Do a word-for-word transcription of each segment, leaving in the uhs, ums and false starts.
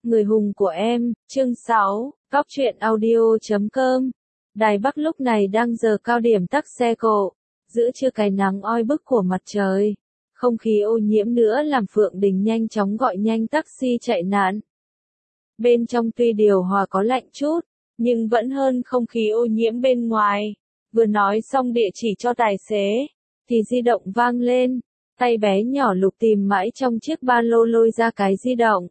Người hùng của em, chương sáu, Góc truyện audio chấm com. Đài Bắc lúc này đang giờ cao điểm tắc xe cộ, giữa trưa cái nắng oi bức của mặt trời. Không khí ô nhiễm nữa làm Phượng Đình nhanh chóng gọi nhanh taxi chạy nạn. Bên trong tuy điều hòa có lạnh chút, nhưng vẫn hơn không khí ô nhiễm bên ngoài. Vừa nói xong địa chỉ cho tài xế, thì di động vang lên. Tay bé nhỏ Lục tìm mãi trong chiếc ba lô lôi ra cái di động.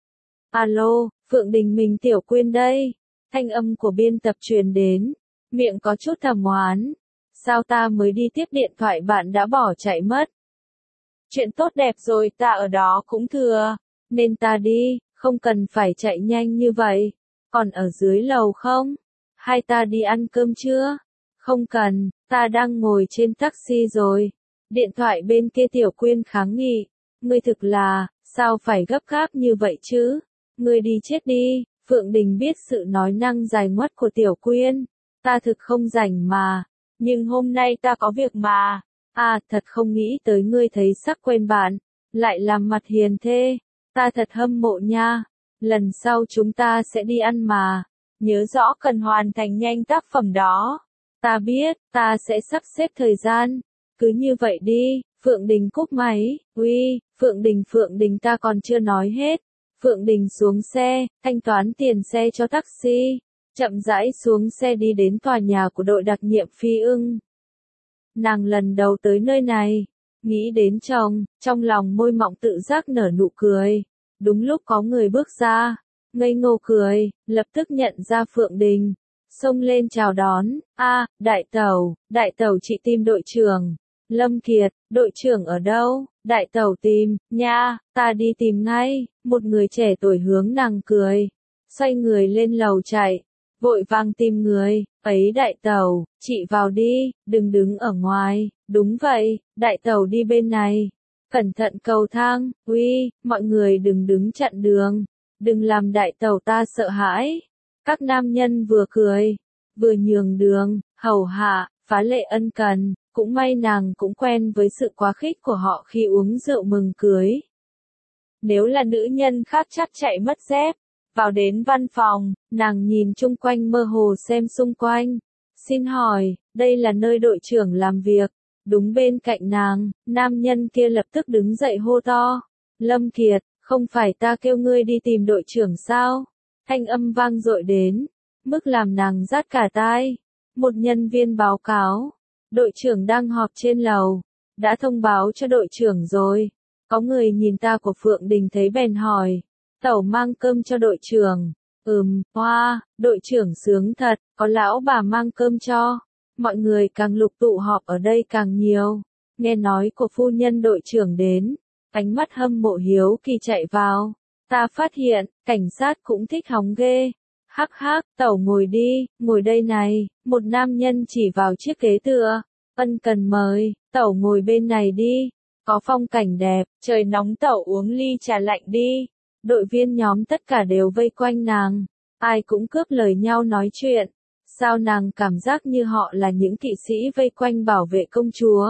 Alo, Phượng Đình mình Tiểu Quyên đây. Thanh âm của biên tập truyền đến, miệng có chút thầm oán. Sao ta mới đi tiếp điện thoại bạn đã bỏ chạy mất? Chuyện tốt đẹp rồi ta ở đó cũng thừa, nên ta đi, không cần phải chạy nhanh như vậy. Còn ở dưới lầu không? Hay ta đi ăn cơm chưa? Không cần, ta đang ngồi trên taxi rồi. Điện thoại bên kia Tiểu Quyên kháng nghị. Ngươi thực là, sao phải gấp gáp như vậy chứ? Ngươi đi chết đi. Phượng Đình biết sự nói năng dài ngoắt của Tiểu Quyên. Ta thực không rảnh mà. Nhưng hôm nay ta có việc mà. À, thật không nghĩ tới ngươi thấy sắc quen bạn. Lại làm mặt hiền thế. Ta thật hâm mộ nha. Lần sau chúng ta sẽ đi ăn mà. Nhớ rõ cần hoàn thành nhanh tác phẩm đó. Ta biết, ta sẽ sắp xếp thời gian. Cứ như vậy đi. Phượng Đình cúp máy. Uy, Phượng Đình Phượng Đình ta còn chưa nói hết. Phượng Đình xuống xe, thanh toán tiền xe cho taxi. Chậm rãi xuống xe đi đến tòa nhà của đội đặc nhiệm Phi Ưng. Nàng lần đầu tới nơi này. Nghĩ đến chồng, trong lòng môi mọng tự giác nở nụ cười. Đúng lúc có người bước ra. Ngây ngô cười, lập tức nhận ra Phượng Đình. Xông lên chào đón. A, đại tẩu, đại tẩu chị tìm đội trưởng. Lâm Kiệt, đội trưởng ở đâu? Đại tẩu tìm, nha, ta đi tìm ngay. Một người trẻ tuổi hướng nàng cười. Xoay người lên lầu chạy. Vội vàng tìm người. Ấy đại tẩu, chị vào đi, đừng đứng ở ngoài. Đúng vậy, đại tẩu đi bên này. Cẩn thận cầu thang. Uy, mọi người đừng đứng chặn đường. Đừng làm đại tẩu ta sợ hãi. Các nam nhân vừa cười, vừa nhường đường, hầu hạ, phá lệ ân cần. Cũng may nàng cũng quen với sự quá khích của họ khi uống rượu mừng cưới. Nếu là nữ nhân khác chắc chạy mất dép. Vào đến văn phòng, nàng nhìn chung quanh mơ hồ xem xung quanh. Xin hỏi, đây là nơi đội trưởng làm việc. Đúng bên cạnh nàng, nam nhân kia lập tức đứng dậy hô to. Lâm Kiệt, không phải ta kêu ngươi đi tìm đội trưởng sao? Thanh âm vang dội đến, mức làm nàng rát cả tai. Một nhân viên báo cáo. Đội trưởng đang họp trên lầu. Đã thông báo cho đội trưởng rồi. Có người nhìn ta của Phượng Đình thấy bèn hỏi. Tẩu mang cơm cho đội trưởng. Ừm, hoa, đội trưởng sướng thật, có lão bà mang cơm cho. Mọi người càng lục tụ họp ở đây càng nhiều. Nghe nói của phu nhân đội trưởng đến. Ánh mắt hâm mộ hiếu kỳ chạy vào. Ta phát hiện, cảnh sát cũng thích hóng ghê. Hắc hắc, tẩu ngồi đi, ngồi đây này. Một nam nhân chỉ vào chiếc ghế tựa. Ân cần mời, tẩu ngồi bên này đi. Có phong cảnh đẹp, trời nóng tẩu uống ly trà lạnh đi. Đội viên nhóm tất cả đều vây quanh nàng. Ai cũng cướp lời nhau nói chuyện. Sao nàng cảm giác như họ là những kỵ sĩ vây quanh bảo vệ công chúa.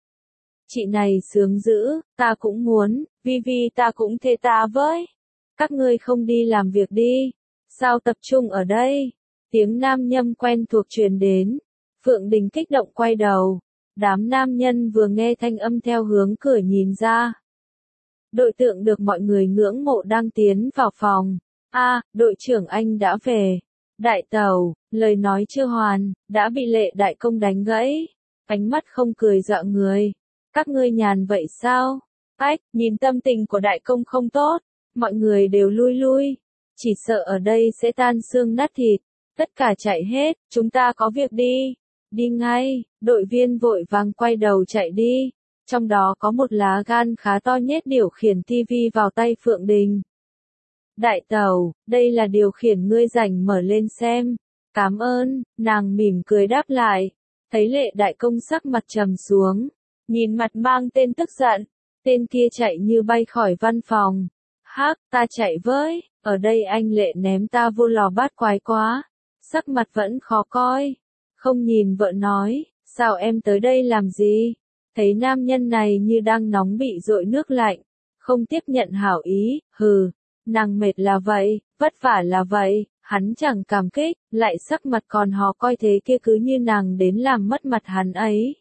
Chị này sướng dữ, ta cũng muốn, vi vi ta cũng thê ta với. Các ngươi không đi làm việc đi. Sao tập trung ở đây? Tiếng nam nhâm quen thuộc truyền đến. Phượng Đình kích động quay đầu. Đám nam nhân vừa nghe thanh âm theo hướng cửa nhìn ra. Đội tượng được mọi người ngưỡng mộ đang tiến vào phòng. A, đội trưởng anh đã về. Đại tẩu, lời nói chưa hoàn, đã bị Lệ đại công đánh gãy. Ánh mắt không cười dọa người. Các ngươi nhàn vậy sao? Ách, nhìn tâm tình của đại công không tốt. Mọi người đều lui lui. Chỉ sợ ở đây sẽ tan xương nát thịt. Tất cả chạy hết, chúng ta có việc đi. Đi ngay, đội viên vội vàng quay đầu chạy đi. Trong đó có một lá gan khá to nhét điều khiển tivi vào tay Phượng Đình. Đại tẩu, đây là điều khiển ngươi rảnh mở lên xem. Cảm ơn, nàng mỉm cười đáp lại. Thấy Lệ đại công sắc mặt trầm xuống. Nhìn mặt mang tên tức giận. Tên kia chạy như bay khỏi văn phòng. Hắc, ta chạy với, ở đây anh Lệ ném ta vô lò bát quái quá. Sắc mặt vẫn khó coi. Không nhìn vợ nói, sao em tới đây làm gì? Thấy nam nhân này như đang nóng bị dội nước lạnh. Không tiếp nhận hảo ý, hừ. Nàng mệt là vậy, vất vả là vậy, hắn chẳng cảm kích, lại sắc mặt còn hò coi thế kia cứ như nàng đến làm mất mặt hắn ấy.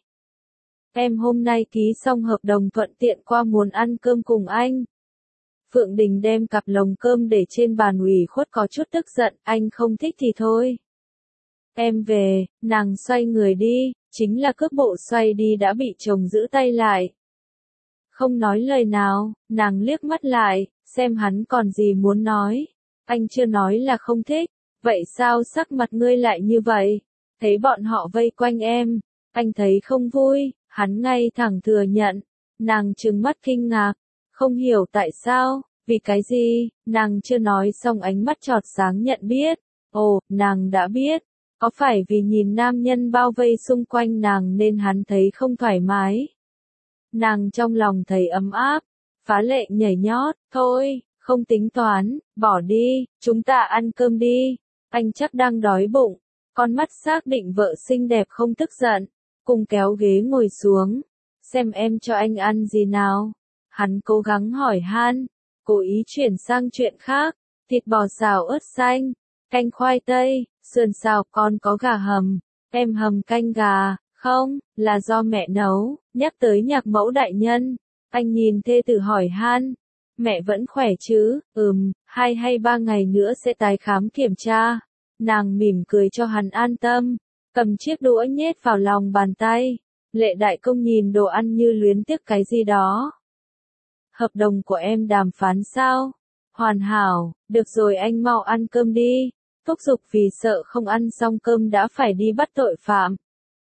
Em hôm nay ký xong hợp đồng thuận tiện qua muốn ăn cơm cùng anh. Phượng Đình đem cặp lồng cơm để trên bàn ủy khuất có chút tức giận, anh không thích thì thôi. Em về, nàng xoay người đi, chính là cước bộ xoay đi đã bị chồng giữ tay lại. Không nói lời nào, nàng liếc mắt lại, xem hắn còn gì muốn nói. Anh chưa nói là không thích, vậy sao sắc mặt ngươi lại như vậy? Thấy bọn họ vây quanh em, anh thấy không vui, hắn ngay thẳng thừa nhận. Nàng trừng mắt kinh ngạc, không hiểu tại sao, vì cái gì, nàng chưa nói xong ánh mắt chọt sáng nhận biết. Ồ, nàng đã biết, có phải vì nhìn nam nhân bao vây xung quanh nàng nên hắn thấy không thoải mái? Nàng trong lòng thấy ấm áp, phá lệ nhảy nhót, thôi, không tính toán, bỏ đi, chúng ta ăn cơm đi, anh chắc đang đói bụng, con mắt xác định vợ xinh đẹp không tức giận, cùng kéo ghế ngồi xuống, xem em cho anh ăn gì nào. Hắn cố gắng hỏi han, cố ý chuyển sang chuyện khác, thịt bò xào ớt xanh, canh khoai tây, sườn xào con có gà hầm, em hầm canh gà, không, là do mẹ nấu. Nhắc tới nhạc mẫu đại nhân, anh nhìn thê tử hỏi han, mẹ vẫn khỏe chứ? Ừm, hai hay ba ngày nữa sẽ tái khám kiểm tra. Nàng mỉm cười cho hắn an tâm, cầm chiếc đũa nhét vào lòng bàn tay. Lệ đại công nhìn đồ ăn như luyến tiếc cái gì đó. Hợp đồng của em đàm phán sao? Hoàn hảo, được rồi anh mau ăn cơm đi. Thúc giục vì sợ không ăn xong cơm đã phải đi bắt tội phạm.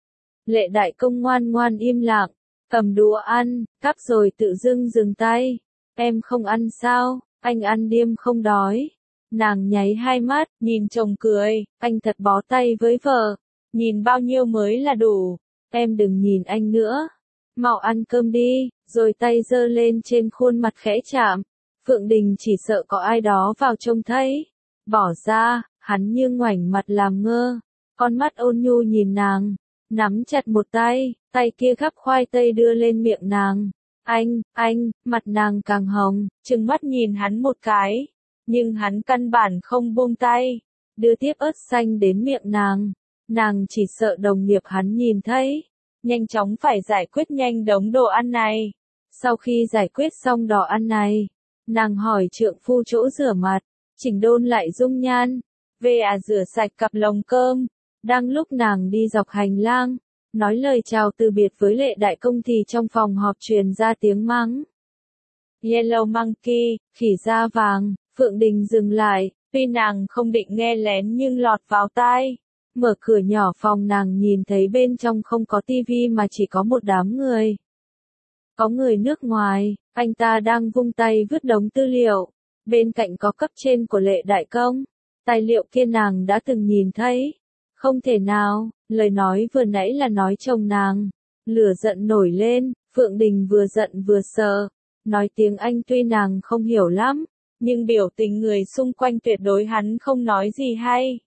Lệ đại công ngoan ngoan im lặng, cầm đũa ăn, cắp rồi tự dưng dừng tay. Em không ăn sao, anh ăn điêm không đói. Nàng nháy hai mắt, nhìn chồng cười, anh thật bó tay với vợ. Nhìn bao nhiêu mới là đủ, em đừng nhìn anh nữa. Mau ăn cơm đi, rồi tay giơ lên trên khuôn mặt khẽ chạm. Phượng Đình chỉ sợ có ai đó vào trông thấy. Bỏ ra, hắn như ngoảnh mặt làm ngơ. Con mắt ôn nhu nhìn nàng, nắm chặt một tay, tay kia gắp khoai tây đưa lên miệng nàng. Anh, anh, mặt nàng càng hồng, trừng mắt nhìn hắn một cái. Nhưng hắn căn bản không buông tay, đưa tiếp ớt xanh đến miệng nàng. Nàng chỉ sợ đồng nghiệp hắn nhìn thấy, nhanh chóng phải giải quyết nhanh đống đồ ăn này. Sau khi giải quyết xong đồ ăn này, nàng hỏi trượng phu chỗ rửa mặt, chỉnh đôn lại dung nhan, về à rửa sạch cặp lồng cơm. Đang lúc nàng đi dọc hành lang, nói lời chào từ biệt với Lệ đại công thì trong phòng họp truyền ra tiếng mắng. Yellow Monkey, khỉ da vàng. Phượng Đình dừng lại, tuy nàng không định nghe lén nhưng lọt vào tai. Mở cửa nhỏ phòng nàng nhìn thấy bên trong không có tivi mà chỉ có một đám người. Có người nước ngoài, anh ta đang vung tay vứt đống tư liệu. Bên cạnh có cấp trên của Lệ đại công. Tài liệu kia nàng đã từng nhìn thấy. Không thể nào, lời nói vừa nãy là nói chồng nàng. Lửa giận nổi lên, Phượng Đình vừa giận vừa sợ. Nói tiếng Anh tuy nàng không hiểu lắm, nhưng biểu tình người xung quanh tuyệt đối hắn không nói gì hay.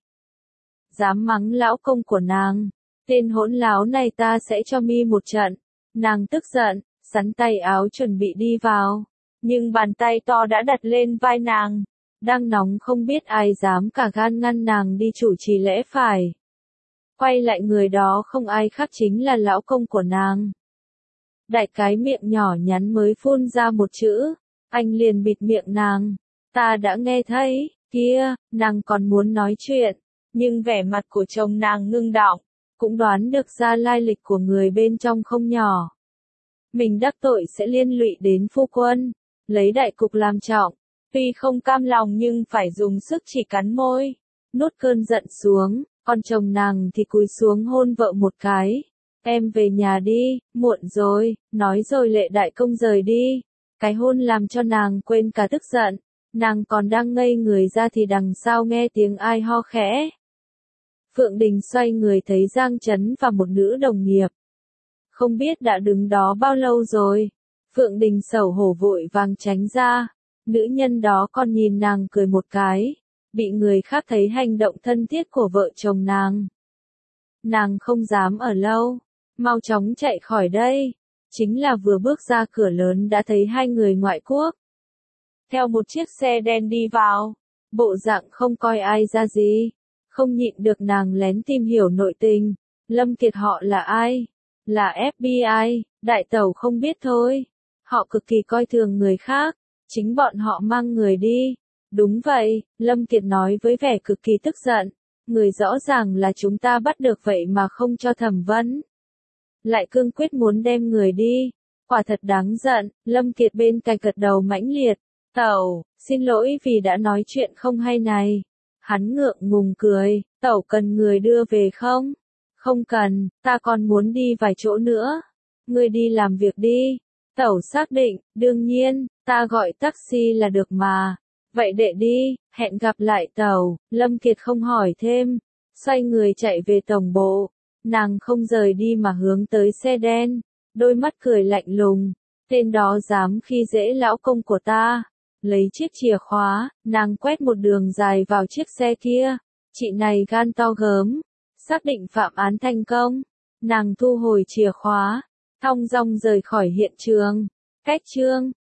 Dám mắng lão công của nàng, tên hỗn láo này ta sẽ cho mi một trận. Nàng tức giận, sắn tay áo chuẩn bị đi vào, nhưng bàn tay to đã đặt lên vai nàng. Đang nóng không biết ai dám cả gan ngăn nàng đi chủ trì lẽ phải. Quay lại người đó không ai khác chính là lão công của nàng. Đại cái miệng nhỏ nhắn mới phun ra một chữ, anh liền bịt miệng nàng. Ta đã nghe thấy, kia, nàng còn muốn nói chuyện, nhưng vẻ mặt của chồng nàng ngưng đọng, cũng đoán được ra lai lịch của người bên trong không nhỏ. Mình đắc tội sẽ liên lụy đến phu quân, lấy đại cục làm trọng, tuy không cam lòng nhưng phải dùng sức chỉ cắn môi, nuốt cơn giận xuống, còn chồng nàng thì cúi xuống hôn vợ một cái. Em về nhà đi, muộn rồi, nói rồi Lệ đại công rời đi. Cái hôn làm cho nàng quên cả tức giận. Nàng còn đang ngây người ra thì đằng sau nghe tiếng ai ho khẽ. Phượng Đình xoay người thấy Giang Trấn và một nữ đồng nghiệp. Không biết đã đứng đó bao lâu rồi. Phượng Đình xấu hổ vội vàng tránh ra. Nữ nhân đó còn nhìn nàng cười một cái. Bị người khác thấy hành động thân thiết của vợ chồng nàng. Nàng không dám ở lâu. Mau chóng chạy khỏi đây. Chính là vừa bước ra cửa lớn đã thấy hai người ngoại quốc. theo một chiếc xe đen đi vào, bộ dạng không coi ai ra gì. Không nhịn được nàng lén tìm hiểu nội tình. Lâm Kiệt họ là ai? Là ép bê i, đại tẩu không biết thôi. Họ cực kỳ coi thường người khác, chính bọn họ mang người đi. Đúng vậy, Lâm Kiệt nói với vẻ cực kỳ tức giận. Người rõ ràng là chúng ta bắt được vậy mà không cho thẩm vấn. Lại cương quyết muốn đem người đi. Quả thật đáng giận, Lâm Kiệt bên cạnh gật đầu mãnh liệt. Tẩu, xin lỗi vì đã nói chuyện không hay này. Hắn ngượng ngùng cười, tẩu cần người đưa về không? Không cần, ta còn muốn đi vài chỗ nữa. Ngươi đi làm việc đi. Tẩu xác định, đương nhiên, ta gọi taxi là được mà. Vậy đệ đi, hẹn gặp lại tẩu. Lâm Kiệt không hỏi thêm, xoay người chạy về tổng bộ. Nàng không rời đi mà hướng tới xe đen, đôi mắt cười lạnh lùng. Tên đó dám khi dễ lão công của ta. Lấy chiếc chìa khóa, nàng quét một đường dài vào chiếc xe kia. Chị này gan to gớm, xác định phạm án thành công. Nàng thu hồi chìa khóa, thong dong rời khỏi hiện trường. Cách chương